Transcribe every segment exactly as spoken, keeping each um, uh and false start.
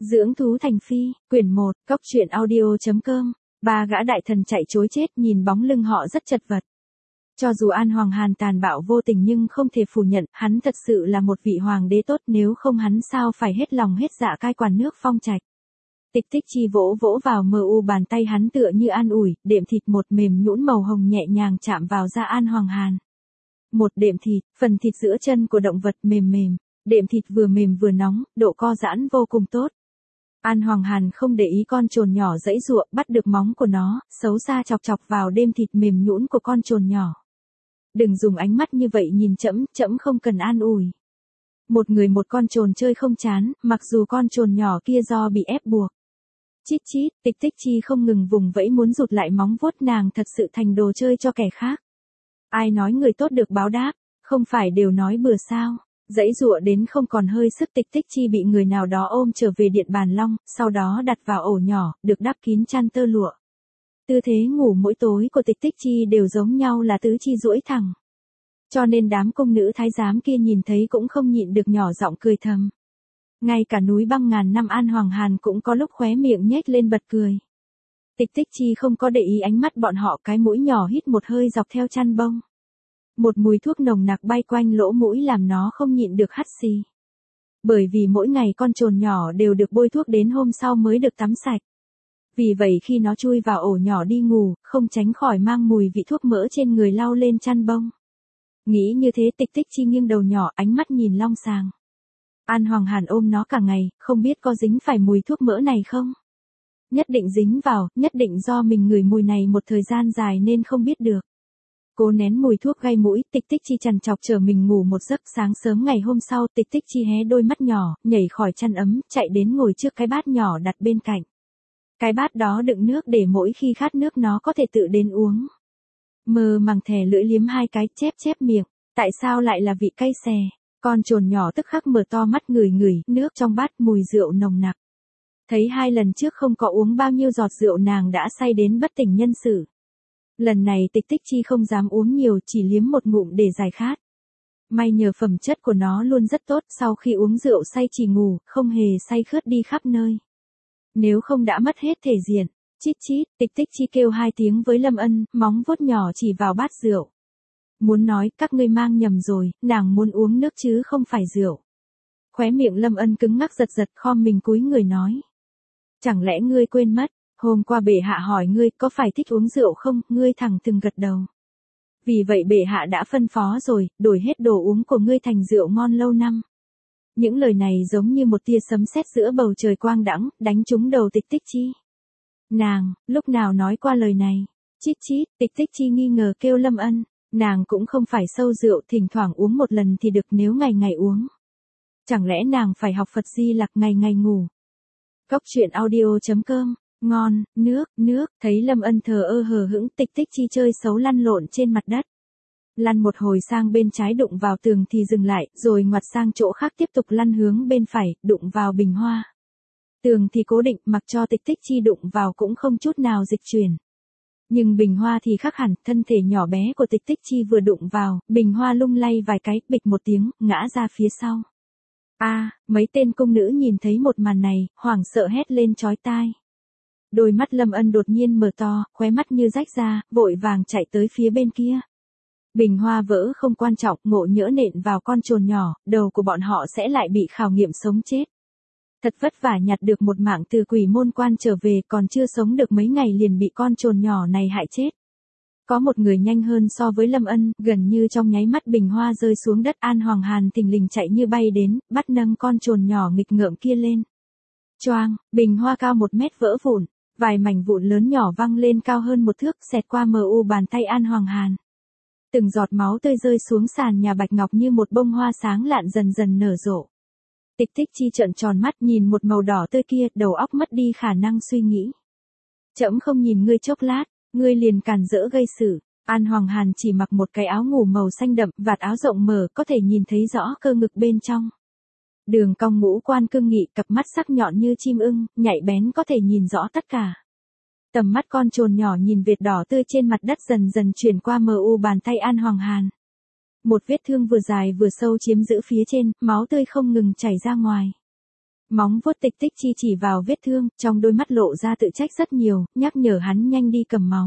Dưỡng thú thành phi, quyển một, cóc truyện audio.com, ba gã đại thần chạy trối chết nhìn bóng lưng họ rất chật vật. Cho dù An Hoàng Hàn tàn bạo vô tình nhưng không thể phủ nhận, hắn thật sự là một vị hoàng đế tốt, nếu không hắn sao phải hết lòng hết dạ cai quản nước Phong Trạch. Tịch Tích Chi vỗ vỗ vào mờ u bàn tay hắn tựa như an ủi, đệm thịt một mềm nhũn màu hồng nhẹ nhàng chạm vào da An Hoàng Hàn. Một đệm thịt, phần thịt giữa chân của động vật mềm mềm, đệm thịt vừa mềm vừa nóng, độ co giãn vô cùng tốt. An Hoàng Hàn không để ý con trồn nhỏ giãy giụa, bắt được móng của nó, xấu xa chọc chọc vào đêm thịt mềm nhũn của con trồn nhỏ. Đừng dùng ánh mắt như vậy nhìn trẫm, trẫm không cần an ủi. Một người một con trồn chơi không chán, mặc dù con trồn nhỏ kia do bị ép buộc. Chít chít, Tịch Tích Chi không ngừng vùng vẫy muốn rụt lại móng vuốt, nàng thật sự thành đồ chơi cho kẻ khác. Ai nói người tốt được báo đáp, không phải đều nói bừa sao? Giãy giụa đến không còn hơi sức, Tịch Tích Chi bị người nào đó ôm trở về Điện Bàn Long, sau đó đặt vào ổ nhỏ, được đắp kín chăn tơ lụa. Tư thế ngủ mỗi tối của Tịch Tích Chi đều giống nhau là tứ chi duỗi thẳng. Cho nên đám cung nữ thái giám kia nhìn thấy cũng không nhịn được nhỏ giọng cười thầm. Ngay cả núi băng ngàn năm An Hoàng Hàn cũng có lúc khóe miệng nhếch lên bật cười. Tịch Tích Chi không có để ý ánh mắt bọn họ, cái mũi nhỏ hít một hơi dọc theo chăn bông. Một mùi thuốc nồng nặc bay quanh lỗ mũi làm nó không nhịn được hắt xì. Bởi vì mỗi ngày con trồn nhỏ đều được bôi thuốc đến hôm sau mới được tắm sạch. Vì vậy khi nó chui vào ổ nhỏ đi ngủ, không tránh khỏi mang mùi vị thuốc mỡ trên người lau lên chăn bông. Nghĩ như thế, Tịch Tích Chi nghiêng đầu nhỏ, ánh mắt nhìn long sàng. An Hoàng Hàn ôm nó cả ngày, không biết có dính phải mùi thuốc mỡ này không? Nhất định dính vào, nhất định do mình ngửi mùi này một thời gian dài nên không biết được. Cố nén mùi thuốc gây mũi, Tịch Tích Chi trằn trọc chờ mình ngủ một giấc. Sáng sớm ngày hôm sau, Tịch Tích Chi hé đôi mắt nhỏ, nhảy khỏi chăn ấm, chạy đến ngồi trước cái bát nhỏ đặt bên cạnh. Cái bát đó đựng nước để mỗi khi khát nước nó có thể tự đến uống. Mơ màng thè lưỡi liếm hai cái, chép chép miệng, tại sao lại là vị cay xè? Con trồn nhỏ tức khắc mở to mắt ngửi ngửi, nước trong bát mùi rượu nồng nặc. Thấy hai lần trước không có uống bao nhiêu giọt rượu nàng đã say đến bất tỉnh nhân sự. Lần này Tịch Tích Chi không dám uống nhiều, chỉ liếm một ngụm để giải khát. May nhờ phẩm chất của nó luôn rất tốt, sau khi uống rượu say chỉ ngủ, không hề say khướt đi khắp nơi. Nếu không đã mất hết thể diện. Chít chít, Tịch Tích Chi kêu hai tiếng với Lâm Ân, móng vuốt nhỏ chỉ vào bát rượu. Muốn nói, các ngươi mang nhầm rồi, nàng muốn uống nước chứ không phải rượu. Khóe miệng Lâm Ân cứng ngắc giật giật, khom mình cúi người nói. Chẳng lẽ ngươi quên mất, hôm qua bệ hạ hỏi ngươi có phải thích uống rượu không, ngươi thẳng thừng gật đầu. Vì vậy bệ hạ đã phân phó rồi, đổi hết đồ uống của ngươi thành rượu ngon lâu năm. Những lời này giống như một tia sấm sét giữa bầu trời quang đãng, đánh trúng đầu Tịch Tích Chi. Nàng, lúc nào nói qua lời này? Chít chít, Tịch Tích Chi nghi ngờ kêu Lâm Ân. Nàng cũng không phải sâu rượu, thỉnh thoảng uống một lần thì được, nếu ngày ngày uống. Chẳng lẽ nàng phải học Phật Di Lặc ngày ngày ngủ? Cóc truyện audio.com, ngon, nước, nước, thấy Lâm Ân thờ ơ hờ hững, Tịch Tích Chi chơi xấu lăn lộn trên mặt đất. Lăn một hồi sang bên trái đụng vào tường thì dừng lại, rồi ngoặt sang chỗ khác tiếp tục lăn hướng bên phải, đụng vào bình hoa. Tường thì cố định, mặc cho Tịch Tích Chi đụng vào cũng không chút nào dịch chuyển. Nhưng bình hoa thì khác hẳn, thân thể nhỏ bé của Tịch Tích Chi vừa đụng vào, bình hoa lung lay vài cái, bịch một tiếng, ngã ra phía sau. A, à, mấy tên cung nữ nhìn thấy một màn này, hoảng sợ hét lên chói tai. Đôi mắt Lâm Ân đột nhiên mở to, khóe mắt như rách ra, vội vàng chạy tới phía bên kia. Bình hoa vỡ không quan trọng, ngộ nhỡ nện vào con trồn nhỏ, đầu của bọn họ sẽ lại bị khảo nghiệm sống chết. Thật vất vả nhặt được một mạng từ Quỷ Môn Quan trở về, còn chưa sống được mấy ngày liền bị con trồn nhỏ này hại chết. Có một người nhanh hơn so với Lâm Ân, gần như trong nháy mắt bình hoa rơi xuống đất. An Hoàng Hàn thình lình chạy như bay đến, bắt nâng con trồn nhỏ nghịch ngợm kia lên. Choang, bình hoa cao một mét vỡ vụn, vài mảnh vụn lớn nhỏ văng lên cao hơn một thước, xẹt qua mờ u bàn tay An Hoàng Hàn. Từng giọt máu tươi rơi xuống sàn nhà bạch ngọc như một bông hoa sáng lạn dần dần nở rộ. Tịch Tích Chi trợn tròn mắt nhìn một màu đỏ tươi kia, đầu óc mất đi khả năng suy nghĩ. Trẫm không nhìn ngươi chốc lát, ngươi liền cản rỡ gây sự. An Hoàng Hàn chỉ mặc một cái áo ngủ màu xanh đậm, vạt áo rộng mở, có thể nhìn thấy rõ cơ ngực bên trong. Đường cong ngũ quan cương nghị, cặp mắt sắc nhọn như chim ưng, nhạy bén có thể nhìn rõ tất cả. Tầm mắt con trồn nhỏ nhìn vệt đỏ tươi trên mặt đất dần dần chuyển qua mờ u bàn tay An Hoàng Hàn. Một vết thương vừa dài vừa sâu chiếm giữ phía trên, máu tươi không ngừng chảy ra ngoài. Móng vuốt Tịch Tích Chi chỉ vào vết thương, trong đôi mắt lộ ra tự trách rất nhiều, nhắc nhở hắn nhanh đi cầm máu.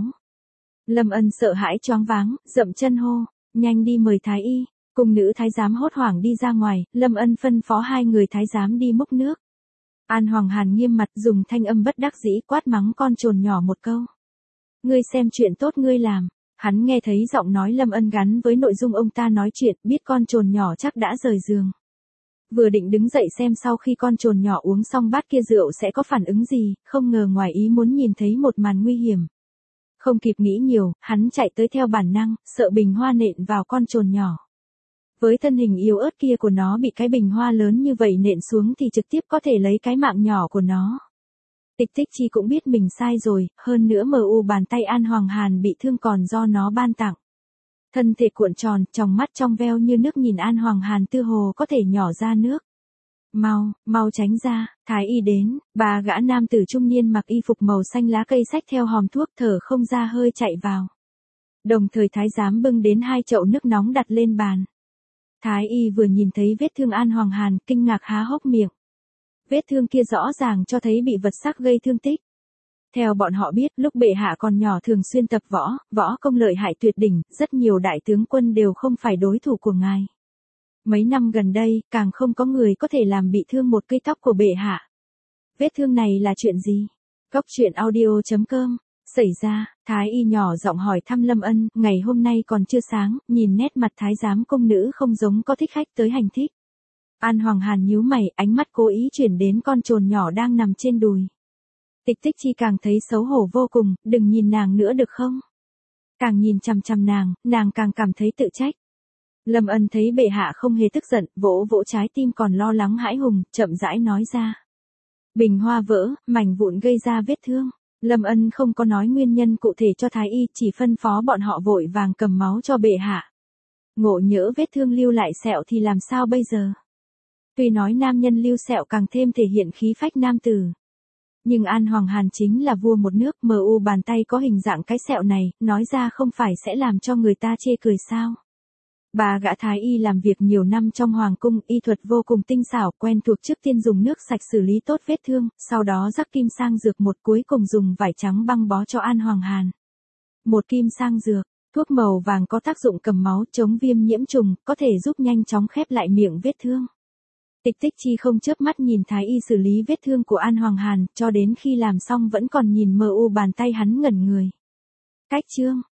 Lâm Ân sợ hãi choáng váng, dậm chân hô, nhanh đi mời thái y. Cung nữ thái giám hốt hoảng đi ra ngoài, Lâm Ân phân phó hai người thái giám đi múc nước. An Hoàng Hàn nghiêm mặt dùng thanh âm bất đắc dĩ quát mắng con trồn nhỏ một câu. Ngươi xem chuyện tốt ngươi làm. Hắn nghe thấy giọng nói Lâm Ân gắn với nội dung ông ta nói chuyện, biết con trồn nhỏ chắc đã rời giường. Vừa định đứng dậy xem sau khi con trồn nhỏ uống xong bát kia rượu sẽ có phản ứng gì, không ngờ ngoài ý muốn nhìn thấy một màn nguy hiểm. Không kịp nghĩ nhiều, hắn chạy tới theo bản năng, sợ bình hoa nện vào con trồn nhỏ. Với thân hình yếu ớt kia của nó bị cái bình hoa lớn như vậy nện xuống thì trực tiếp có thể lấy cái mạng nhỏ của nó. Tịch Tích Chi cũng biết mình sai rồi, hơn nữa mờ u bàn tay An Hoàng Hàn bị thương còn do nó ban tặng. Thân thể cuộn tròn, tròng mắt trong veo như nước nhìn An Hoàng Hàn tư hồ có thể nhỏ ra nước. Mau, mau tránh ra, thái y đến, ba gã nam tử trung niên mặc y phục màu xanh lá cây xách theo hòm thuốc thở không ra hơi chạy vào. Đồng thời thái giám bưng đến hai chậu nước nóng đặt lên bàn. Thái y vừa nhìn thấy vết thương An Hoàng Hàn, kinh ngạc há hốc miệng. Vết thương kia rõ ràng cho thấy bị vật sắc gây thương tích. Theo bọn họ biết, lúc bệ hạ còn nhỏ thường xuyên tập võ, võ công lợi hại tuyệt đỉnh, rất nhiều đại tướng quân đều không phải đối thủ của ngài. Mấy năm gần đây, càng không có người có thể làm bị thương một cây tóc của bệ hạ. Vết thương này là chuyện gì? Cốc truyện audio chấm com. Xảy ra, thái y nhỏ giọng hỏi thăm Lâm Ân, ngày hôm nay còn chưa sáng, nhìn nét mặt thái giám công nữ không giống có thích khách tới hành thích. An Hoàng Hàn nhíu mày, ánh mắt cố ý chuyển đến con trồn nhỏ đang nằm trên đùi. Tịch Tích Chi càng thấy xấu hổ vô cùng, đừng nhìn nàng nữa được không? Càng nhìn chằm chằm nàng, nàng càng cảm thấy tự trách. Lâm Ân thấy bệ hạ không hề tức giận, vỗ vỗ trái tim còn lo lắng hãi hùng, chậm rãi nói ra. Bình hoa vỡ, mảnh vụn gây ra vết thương. Lâm Ân không có nói nguyên nhân cụ thể cho thái y, chỉ phân phó bọn họ vội vàng cầm máu cho bệ hạ. Ngộ nhỡ vết thương lưu lại sẹo thì làm sao bây giờ? Tuy nói nam nhân lưu sẹo càng thêm thể hiện khí phách nam tử. Nhưng An Hoàng Hàn chính là vua một nước, mờ u bàn tay có hình dạng cái sẹo này, nói ra không phải sẽ làm cho người ta chê cười sao? Bà gã thái y làm việc nhiều năm trong hoàng cung, y thuật vô cùng tinh xảo, quen thuộc trước tiên dùng nước sạch xử lý tốt vết thương, sau đó rắc kim sang dược một cuối cùng dùng vải trắng băng bó cho An Hoàng Hàn. Một kim sang dược, thuốc màu vàng có tác dụng cầm máu, chống viêm nhiễm trùng, có thể giúp nhanh chóng khép lại miệng vết thương. Tịch Tích Chi không chớp mắt nhìn thái y xử lý vết thương của An Hoàng Hàn, cho đến khi làm xong vẫn còn nhìn mờ u bàn tay hắn ngẩn người. Cách chương